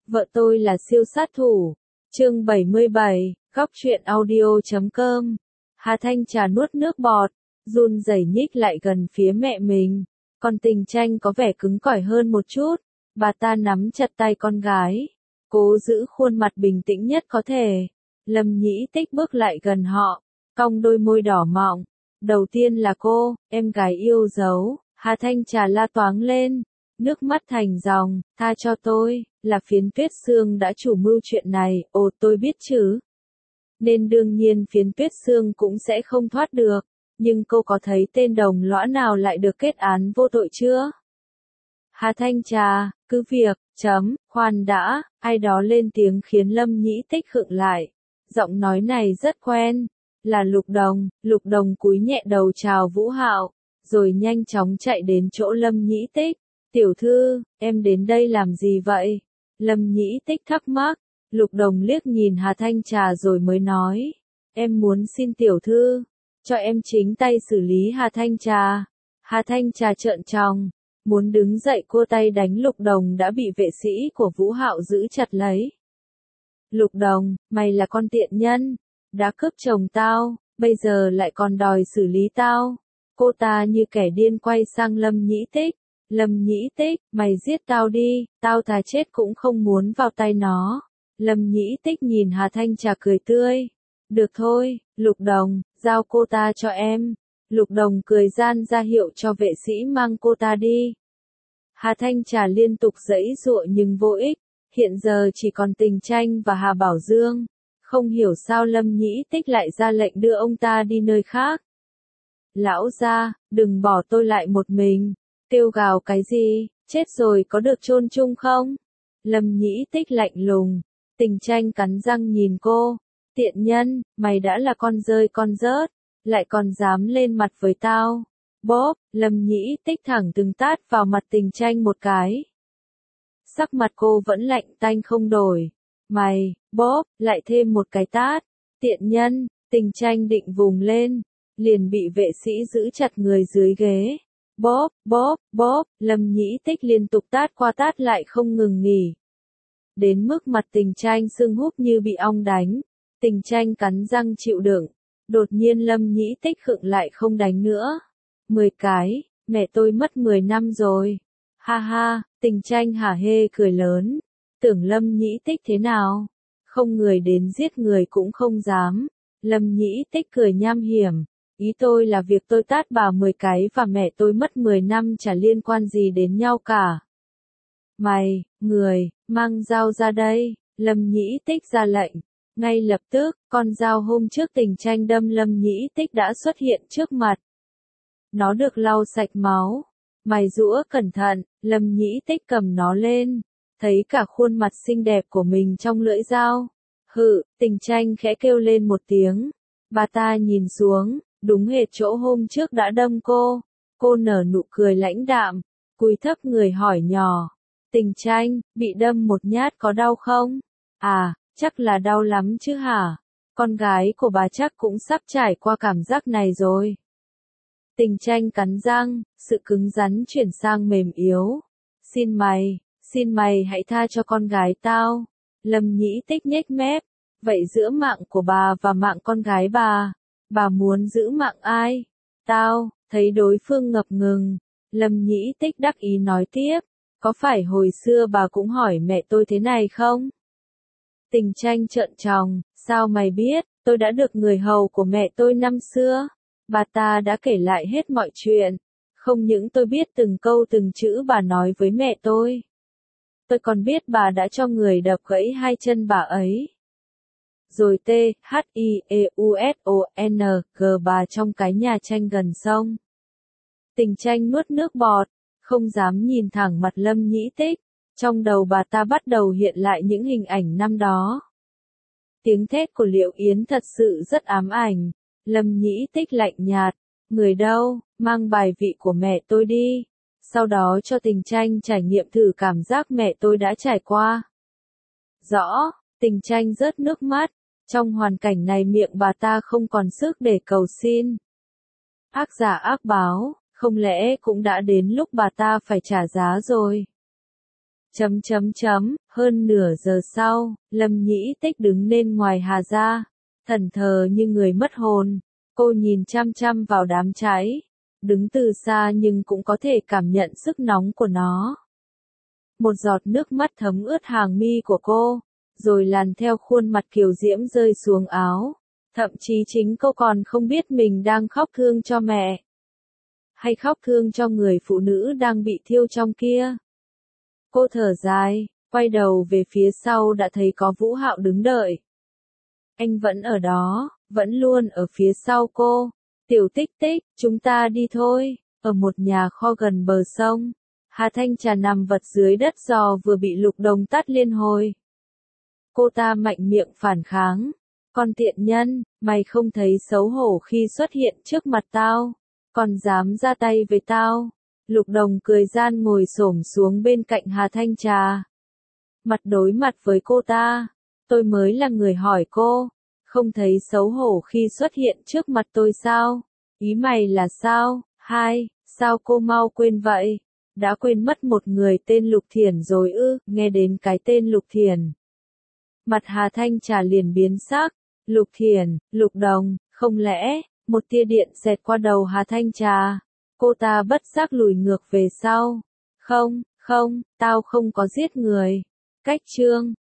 Vợ tôi là siêu sát thủ. Chương 77, góc truyện audio.com. Hà Thanh Trà nuốt nước bọt, run rẩy nhích lại gần phía mẹ mình. Còn Tình Tranh có vẻ cứng cỏi hơn một chút. Bà ta nắm chặt tay con gái, cố giữ khuôn mặt bình tĩnh nhất có thể. Lâm Nhĩ Tích bước lại gần họ, cong đôi môi đỏ mọng. Đầu tiên là cô, em gái yêu dấu. Hà Thanh Trà la toáng lên, nước mắt thành dòng, tha cho tôi, là Phiến Tuyết Sương đã chủ mưu chuyện này, ồ tôi biết chứ. Nên đương nhiên Phiến Tuyết Sương cũng sẽ không thoát được, nhưng cô có thấy tên đồng lõa nào lại được kết án vô tội chưa? Hà Thanh Trà, cứ việc, khoan đã, ai đó lên tiếng khiến Lâm Nhĩ Tích khựng lại. Giọng nói này rất quen, là Lục Đồng cúi nhẹ đầu chào Vũ Hạo, rồi nhanh chóng chạy đến chỗ Lâm Nhĩ Tích. Tiểu thư, em đến đây làm gì vậy? Lâm Nhĩ Tích thắc mắc, Lục Đồng liếc nhìn Hà Thanh Trà rồi mới nói, em muốn xin tiểu thư, cho em chính tay xử lý Hà Thanh Trà. Hà Thanh Trà trợn tròng, muốn đứng dậy cua tay đánh Lục Đồng đã bị vệ sĩ của Vũ Hạo giữ chặt lấy. Lục Đồng, mày là con tiện nhân, đã cướp chồng tao, bây giờ lại còn đòi xử lý tao. Cô ta như kẻ điên quay sang Lâm Nhĩ Tích. Lâm Nhĩ Tích, mày giết tao đi, tao thà chết cũng không muốn vào tay nó. Lâm Nhĩ Tích nhìn Hà Thanh Trà cười tươi. Được thôi, Lục Đồng, giao cô ta cho em. Lục Đồng cười gian ra hiệu cho vệ sĩ mang cô ta đi. Hà Thanh Trà liên tục giãy giụa nhưng vô ích, hiện giờ chỉ còn Tình Tranh và Hà Bảo Dương. Không hiểu sao Lâm Nhĩ Tích lại ra lệnh đưa ông ta đi nơi khác. Lão gia, đừng bỏ tôi lại một mình. Kêu gào cái gì, chết rồi có được chôn chung không? Lâm Nhĩ Tích lạnh lùng. Tình Tranh cắn răng nhìn cô. Tiện nhân, mày đã là con rơi con rớt, lại còn dám lên mặt với tao. Bóp, Lâm Nhĩ Tích thẳng từng tát vào mặt Tình Tranh một cái. Sắc mặt cô vẫn lạnh tanh không đổi. Mày, bóp, lại thêm một cái tát. Tiện nhân, Tình Tranh định vùng lên, liền bị vệ sĩ giữ chặt người dưới ghế. Bóp, Lâm Nhĩ Tích liên tục tát qua tát lại không ngừng nghỉ. Đến mức mặt Tình Tranh sưng húp như bị ong đánh. Tình Tranh cắn răng chịu đựng. Đột nhiên Lâm Nhĩ Tích khựng lại không đánh nữa. 10 cái, mẹ tôi mất 10 năm rồi. Ha ha, Tình Tranh hả hê cười lớn. Tưởng Lâm Nhĩ Tích thế nào? Không người đến giết người cũng không dám. Lâm Nhĩ Tích cười nham hiểm. Ý tôi là việc tôi tát bà 10 cái và mẹ tôi mất 10 năm chả liên quan gì đến nhau cả. Mày, người, mang dao ra đây. Lâm Nhĩ Tích ra lệnh. Ngay lập tức, con dao hôm trước Tình Tranh đâm Lâm Nhĩ Tích đã xuất hiện trước mặt. Nó được lau sạch máu. Mày giũa cẩn thận, Lâm Nhĩ Tích cầm nó lên. Thấy cả khuôn mặt xinh đẹp của mình trong lưỡi dao. Tình Tranh khẽ kêu lên một tiếng. Bà ta nhìn xuống, đúng hệt chỗ hôm trước đã đâm cô. Cô nở nụ cười lãnh đạm, cúi thấp người hỏi nhỏ. Tình Tranh, bị đâm một nhát có đau không? À, chắc là đau lắm chứ hả? Con gái của bà chắc cũng sắp trải qua cảm giác này rồi. Tình Tranh cắn răng, sự cứng rắn chuyển sang mềm yếu. Xin mày hãy tha cho con gái tao. Lâm Nhĩ Tích nhếch mép. Vậy giữa mạng của bà và mạng con gái bà muốn giữ mạng ai? Tao, thấy đối phương ngập ngừng. Lâm Nhĩ Tích đắc ý nói tiếp. Có phải hồi xưa bà cũng hỏi mẹ tôi thế này không? Tình Tranh trợn tròng, sao mày biết, tôi đã được người hầu của mẹ tôi năm xưa. Bà ta đã kể lại hết mọi chuyện. Không những tôi biết từng câu từng chữ bà nói với mẹ tôi còn biết bà đã cho người đập gãy hai chân bà ấy. Rồi THIEUSONG bà trong cái nhà tranh gần sông. Tình Tranh nuốt nước bọt, không dám nhìn thẳng mặt Lâm Nhĩ Tích. Trong đầu bà ta bắt đầu hiện lại những hình ảnh năm đó. Tiếng thét của Liệu Yến thật sự rất ám ảnh. Lâm Nhĩ Tích lạnh nhạt. Người đâu, mang bài vị của mẹ tôi đi. Sau đó cho Tình Tranh trải nghiệm thử cảm giác mẹ tôi đã trải qua. Rõ, Tình Tranh rớt nước mắt. Trong hoàn cảnh này miệng bà ta không còn sức để cầu xin. Ác giả ác báo, không lẽ cũng đã đến lúc bà ta phải trả giá rồi. Hơn nửa giờ sau, Lâm Nhĩ Tích đứng nên ngoài Hà gia, thẫn thờ như người mất hồn. Cô nhìn chăm chăm vào đám cháy, đứng từ xa nhưng cũng có thể cảm nhận sức nóng của nó. Một giọt nước mắt thấm ướt hàng mi của cô, rồi làn theo khuôn mặt kiều diễm rơi xuống áo. Thậm chí chính cô còn không biết mình đang khóc thương cho mẹ, hay khóc thương cho người phụ nữ đang bị thiêu trong kia. Cô thở dài, quay đầu về phía sau đã thấy có Vũ Hạo đứng đợi. Anh vẫn ở đó, vẫn luôn ở phía sau cô. Tiểu Tích Tích, chúng ta đi thôi. Ở một nhà kho gần bờ sông, Hà Thanh Trà nằm vật dưới đất do vừa bị Lục Đồng tát liên hồi. Cô ta mạnh miệng phản kháng. Con tiện nhân, mày không thấy xấu hổ khi xuất hiện trước mặt tao, còn dám ra tay với tao. Lục Đồng cười gian ngồi xổm xuống bên cạnh Hà Thanh Trà. Mặt đối mặt với cô ta, tôi mới là người hỏi cô, không thấy xấu hổ khi xuất hiện trước mặt tôi sao? Ý mày là sao? Sao cô mau quên vậy? Đã quên mất một người tên Lục Thiển rồi ư? Nghe đến cái tên Lục Thiển, mặt Hà Thanh Trà liền biến sắc. Lục Thiển, Lục Đồng, không lẽ, một tia điện xẹt qua đầu Hà Thanh Trà. Cô ta bất giác lùi ngược về sau. Không, tao không có giết người. Cách chương